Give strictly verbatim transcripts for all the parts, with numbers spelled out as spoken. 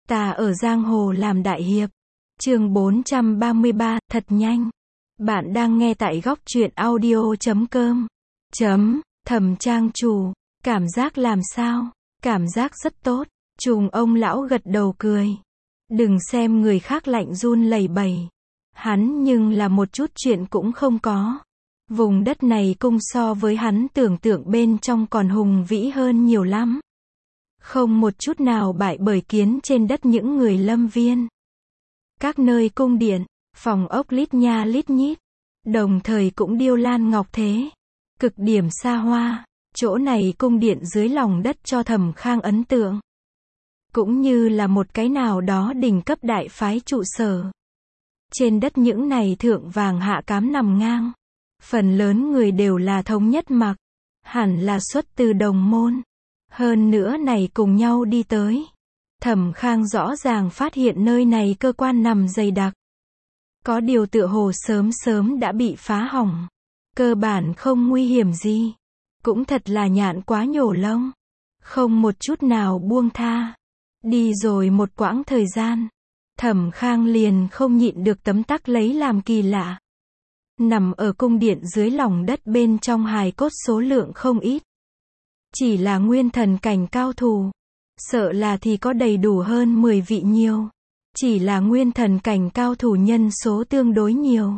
Ta ở giang hồ làm đại hiệp. Chương bốn trăm ba mươi ba, thật nhanh. Bạn đang nghe tại góc truyện audio chấm com. Chấm, Thẩm trang chủ. Cảm giác làm sao? Cảm giác rất tốt. Trùng ông lão gật đầu cười. Đừng xem người khác lạnh run lẩy bẩy. Hắn nhưng là một chút chuyện cũng không có. Vùng đất này cung so với hắn tưởng tượng bên trong còn hùng vĩ hơn nhiều lắm. Không một chút nào bại bởi kiến trên đất những người lâm viên. Các nơi cung điện, phòng ốc lít nha lít nhít, đồng thời cũng điêu lan ngọc thế. Cực điểm xa hoa, chỗ này cung điện dưới lòng đất cho Thẩm Khang ấn tượng. Cũng như là một cái nào đó đỉnh cấp đại phái trụ sở. Trên đất những này thượng vàng hạ cám nằm ngang. Phần lớn người đều là thống nhất mặc. Hẳn là xuất từ đồng môn. Hơn nữa này cùng nhau đi tới. Thẩm Khang rõ ràng phát hiện nơi này cơ quan nằm dày đặc. Có điều tựa hồ sớm sớm đã bị phá hỏng. Cơ bản không nguy hiểm gì. Cũng thật là nhạn quá nhổ lông. Không một chút nào buông tha. Đi rồi một quãng thời gian. Thẩm Khang liền không nhịn được tấm tắc lấy làm kỳ lạ. Nằm ở cung điện dưới lòng đất bên trong hài cốt số lượng không ít. Chỉ là nguyên thần cảnh cao thủ. Sợ là thì có đầy đủ hơn mười vị nhiều. Chỉ là nguyên thần cảnh cao thủ nhân số tương đối nhiều.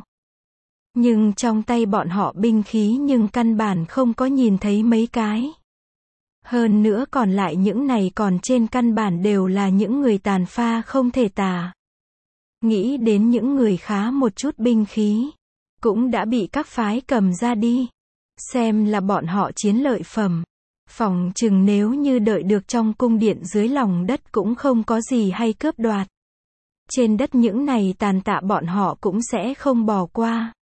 Nhưng trong tay bọn họ binh khí nhưng căn bản không có nhìn thấy mấy cái. Hơn nữa còn lại những này còn trên căn bản đều là những người tàn pha không thể tả. Nghĩ đến những người khá một chút binh khí. Cũng đã bị các phái cầm ra đi. Xem là bọn họ chiến lợi phẩm. Phòng chừng nếu như đợi được trong cung điện dưới lòng đất cũng không có gì hay cướp đoạt. Trên đất những này tàn tạ bọn họ cũng sẽ không bỏ qua.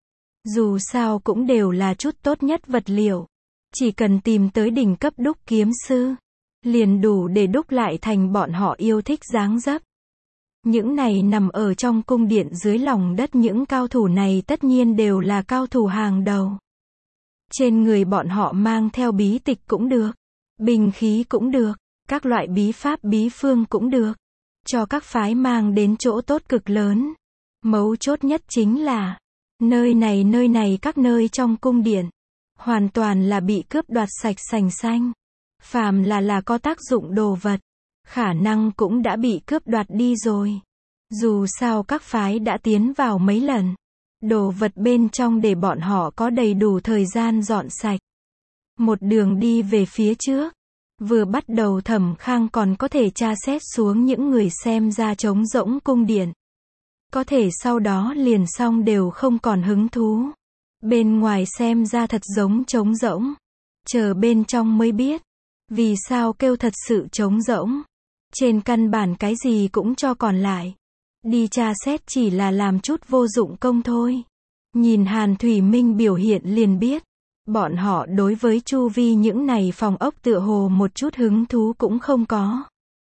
Dù sao cũng đều là chút tốt nhất vật liệu. Chỉ cần tìm tới đỉnh cấp đúc kiếm sư. Liền đủ để đúc lại thành bọn họ yêu thích dáng dấp. Những này nằm ở trong cung điện dưới lòng đất những cao thủ này tất nhiên đều là cao thủ hàng đầu. Trên người bọn họ mang theo bí tịch cũng được. Binh khí cũng được. Các loại bí pháp bí phương cũng được. Cho các phái mang đến chỗ tốt cực lớn. Mấu chốt nhất chính là. Nơi này nơi này các nơi trong cung điện. Hoàn toàn là bị cướp đoạt sạch sành xanh. Phàm là là có tác dụng đồ vật. Khả năng cũng đã bị cướp đoạt đi rồi. Dù sao các phái đã tiến vào mấy lần. Đồ vật bên trong để bọn họ có đầy đủ thời gian dọn sạch. Một đường đi về phía trước. Vừa bắt đầu Thẩm Khang còn có thể tra xét xuống những người xem ra trống rỗng cung điện. Có thể sau đó liền xong đều không còn hứng thú. Bên ngoài xem ra thật giống trống rỗng. Chờ bên trong mới biết. Vì sao kêu thật sự trống rỗng. Trên căn bản cái gì cũng cho còn lại. Đi tra xét chỉ là làm chút vô dụng công thôi. Nhìn Hàn Thủy Minh biểu hiện liền biết. Bọn họ đối với chu vi những này phòng ốc tựa hồ một chút hứng thú cũng không có.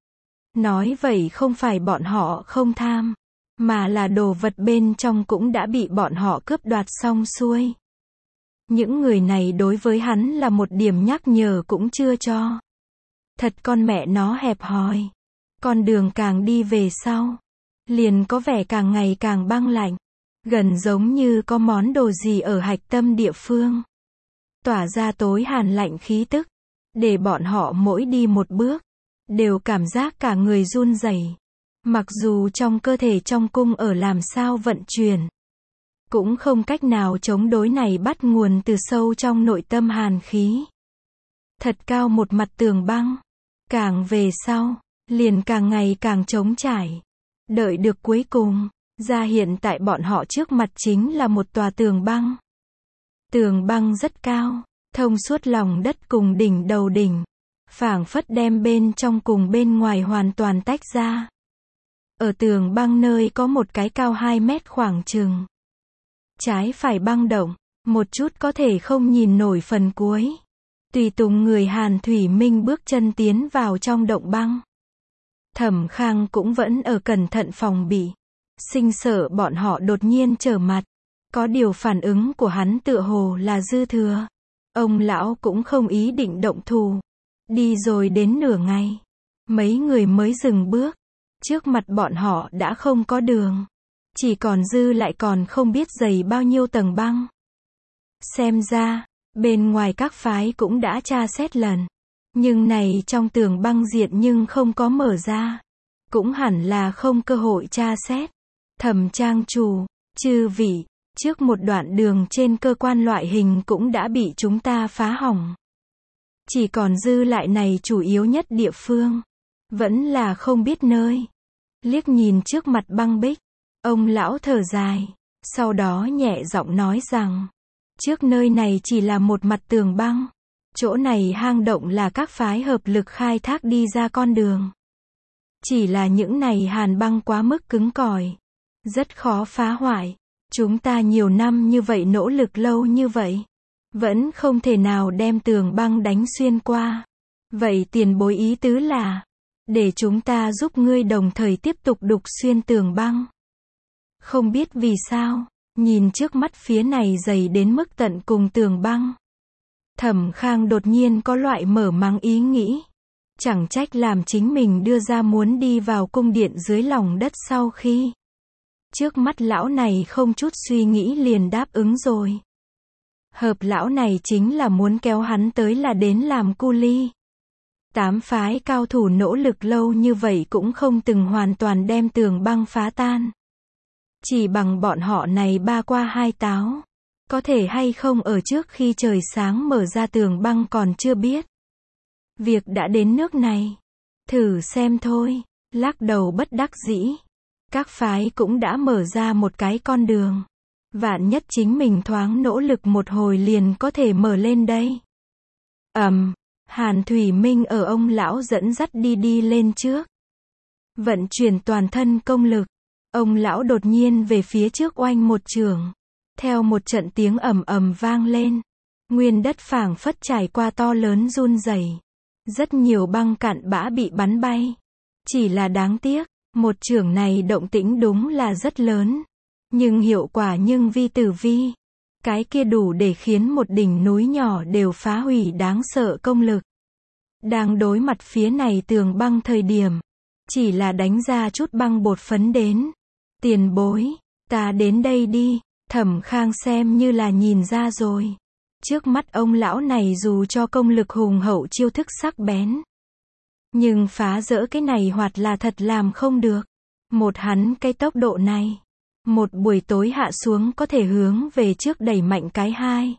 Nói vậy không phải bọn họ không tham. Mà là đồ vật bên trong cũng đã bị bọn họ cướp đoạt xong xuôi. Những người này đối với hắn là một điểm nhắc nhở cũng chưa cho. Thật con mẹ nó hẹp hòi. Con đường càng đi về sau. Liền có vẻ càng ngày càng băng lạnh. Gần giống như có món đồ gì ở hạch tâm địa phương. Tỏa ra tối hàn lạnh khí tức. Để bọn họ mỗi đi một bước. Đều cảm giác cả người run rẩy. Mặc dù trong cơ thể trong cung ở làm sao vận chuyển. Cũng không cách nào chống đối này bắt nguồn từ sâu trong nội tâm hàn khí. Thật cao một mặt tường băng. Càng về sau. Liền càng ngày càng trống trải. Đợi được cuối cùng. Ra hiện tại bọn họ trước mặt chính là một tòa tường băng. Tường băng rất cao. Thông suốt lòng đất cùng đỉnh đầu đỉnh. Phảng phất đem bên trong cùng bên ngoài hoàn toàn tách ra. Ở tường băng nơi có một cái cao hai mét khoảng chừng. Trái phải băng động. Một chút có thể không nhìn nổi phần cuối. Tùy tùng người Hàn Thủy Minh bước chân tiến vào trong động băng. Thẩm Khang cũng vẫn ở cẩn thận phòng bị. Sinh sợ bọn họ đột nhiên trở mặt. Có điều phản ứng của hắn tựa hồ là dư thừa. Ông lão cũng không ý định động thủ. Đi rồi đến nửa ngày. Mấy người mới dừng bước. Trước mặt bọn họ đã không có đường. Chỉ còn dư lại còn không biết dày bao nhiêu tầng băng. Xem ra, bên ngoài các phái cũng đã tra xét lần. Nhưng này trong tường băng diện nhưng không có mở ra. Cũng hẳn là không cơ hội tra xét. Thẩm trang chủ, chư vị, trước một đoạn đường trên cơ quan loại hình cũng đã bị chúng ta phá hỏng. Chỉ còn dư lại này chủ yếu nhất địa phương. Vẫn là không biết nơi. Liếc nhìn trước mặt băng bích. Ông lão thở dài. Sau đó nhẹ giọng nói rằng. Trước nơi này chỉ là một mặt tường băng. Chỗ này hang động là các phái hợp lực khai thác đi ra con đường. Chỉ là những này hàn băng quá mức cứng cỏi. Rất khó phá hoại. Chúng ta nhiều năm như vậy nỗ lực lâu như vậy. Vẫn không thể nào đem tường băng đánh xuyên qua. Vậy tiền bối ý tứ là. Để chúng ta giúp ngươi đồng thời tiếp tục đục xuyên tường băng. Không biết vì sao. Nhìn trước mắt phía này dày đến mức tận cùng tường băng. Thẩm Khang đột nhiên có loại mở mang ý nghĩ. Chẳng trách làm chính mình đưa ra muốn đi vào cung điện dưới lòng đất sau khi. Trước mắt lão này không chút suy nghĩ liền đáp ứng rồi. Hợp lão này chính là muốn kéo hắn tới là đến làm cu ly. Tám phái cao thủ nỗ lực lâu như vậy cũng không từng hoàn toàn đem tường băng phá tan. Chỉ bằng bọn họ này ba qua hai táo. Có thể hay không ở trước khi trời sáng mở ra tường băng còn chưa biết. Việc đã đến nước này. Thử xem thôi. Lắc đầu bất đắc dĩ. Các phái cũng đã mở ra một cái con đường. Vạn nhất chính mình thoáng nỗ lực một hồi liền có thể mở lên đây. Ầm, um, Hàn Thủy Minh ở ông lão dẫn dắt đi đi lên trước. Vận chuyển toàn thân công lực. Ông lão đột nhiên về phía trước oanh một chưởng. Theo một trận tiếng ầm ầm vang lên. Nguyên đất phảng phất trải qua to lớn run rẩy. Rất nhiều băng cặn bã bị bắn bay. Chỉ là đáng tiếc, một chưởng này động tĩnh đúng là rất lớn. Nhưng hiệu quả nhưng vi tử vi. Cái kia đủ để khiến một đỉnh núi nhỏ đều phá hủy đáng sợ công lực. Đang đối mặt phía này tường băng thời điểm. Chỉ là đánh ra chút băng bột phấn đến. Tiền bối, ta đến đây đi. Thẩm Khang xem như là nhìn ra rồi. Trước mắt ông lão này dù cho công lực hùng hậu chiêu thức sắc bén. Nhưng phá rỡ cái này hoặc là thật làm không được. Một hắn cái tốc độ này. Một buổi tối hạ xuống có thể hướng về trước đẩy mạnh cái hai.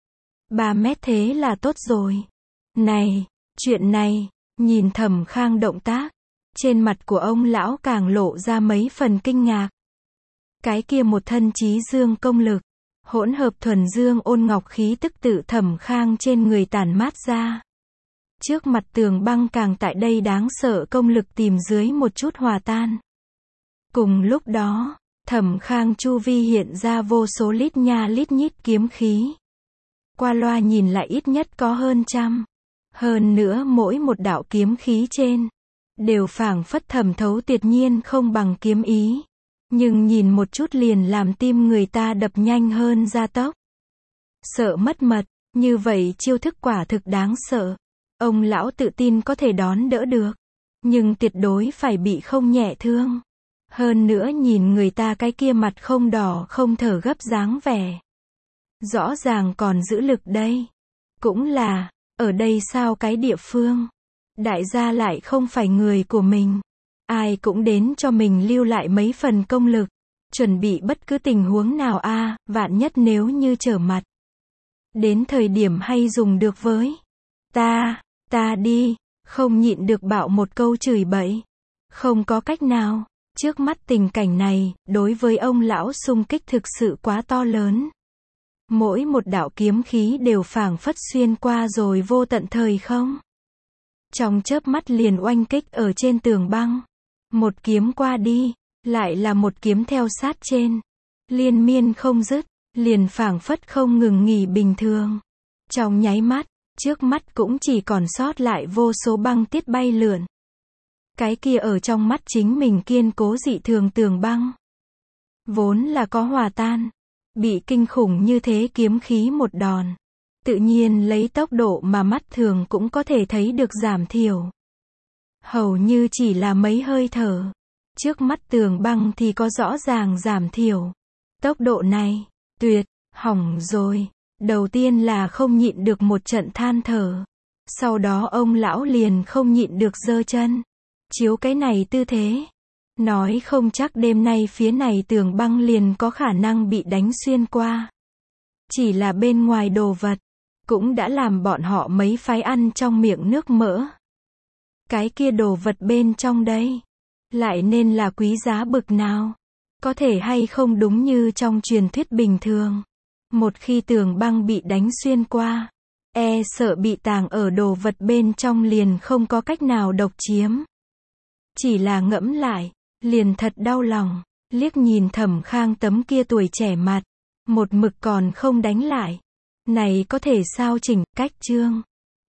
Ba mét thế là tốt rồi. Này, chuyện này, nhìn Thẩm Khang động tác. Trên mặt của ông lão càng lộ ra mấy phần kinh ngạc. Cái kia một thân trí dương công lực. Hỗn hợp thuần dương ôn ngọc khí tức tự Thẩm Khang trên người tản mát ra. Trước mặt tường băng càng tại đây đáng sợ công lực tìm dưới một chút hòa tan. Cùng lúc đó, Thẩm Khang chu vi hiện ra vô số lít nha lít nhít kiếm khí. Qua loa nhìn lại ít nhất có hơn trăm. Hơn nữa mỗi một đạo kiếm khí trên, đều phảng phất thẩm thấu tuyệt nhiên không bằng kiếm ý. Nhưng nhìn một chút liền làm tim người ta đập nhanh hơn gia tốc. Sợ mất mật, như vậy chiêu thức quả thực đáng sợ. Ông lão tự tin có thể đón đỡ được. Nhưng tuyệt đối phải bị không nhẹ thương. Hơn nữa nhìn người ta cái kia mặt không đỏ không thở gấp dáng vẻ. Rõ ràng còn giữ lực đây. Cũng là, ở đây sao cái địa phương. Đại gia lại không phải người của mình. Ai cũng đến cho mình lưu lại mấy phần công lực. Chuẩn bị bất cứ tình huống nào a à, vạn nhất nếu như trở mặt. Đến thời điểm hay dùng được với. Ta, ta đi, không nhịn được bạo một câu chửi bậy. Không có cách nào. Trước mắt tình cảnh này, đối với ông lão xung kích thực sự quá to lớn. Mỗi một đạo kiếm khí đều phảng phất xuyên qua rồi vô tận thời không. Trong chớp mắt liền oanh kích ở trên tường băng. Một kiếm qua đi, lại là một kiếm theo sát trên. Liên miên không dứt, liền phảng phất không ngừng nghỉ bình thường. Trong nháy mắt, trước mắt cũng chỉ còn sót lại vô số băng tiết bay lượn. Cái kia ở trong mắt chính mình kiên cố dị thường tường băng. Vốn là có hòa tan. Bị kinh khủng như thế kiếm khí một đòn. Tự nhiên lấy tốc độ mà mắt thường cũng có thể thấy được giảm thiểu. Hầu như chỉ là mấy hơi thở. Trước mắt tường băng thì có rõ ràng giảm thiểu. Tốc độ này, tuyệt, hỏng rồi. Đầu tiên là không nhịn được một trận than thở. Sau đó ông lão liền không nhịn được giơ chân. Chiếu cái này tư thế. Nói không chắc đêm nay phía này tường băng liền có khả năng bị đánh xuyên qua. Chỉ là bên ngoài đồ vật, cũng đã làm bọn họ mấy phái ăn trong miệng nước mỡ. Cái kia đồ vật bên trong đây, lại nên là quý giá bực nào. Có thể hay không đúng như trong truyền thuyết bình thường. Một khi tường băng bị đánh xuyên qua, e sợ bị tàng ở đồ vật bên trong liền không có cách nào độc chiếm. Chỉ là ngẫm lại, liền thật đau lòng, liếc nhìn Thẩm Khang tấm kia tuổi trẻ mặt, một mực còn không đánh lại. Này có thể sao chỉnh, cách chương.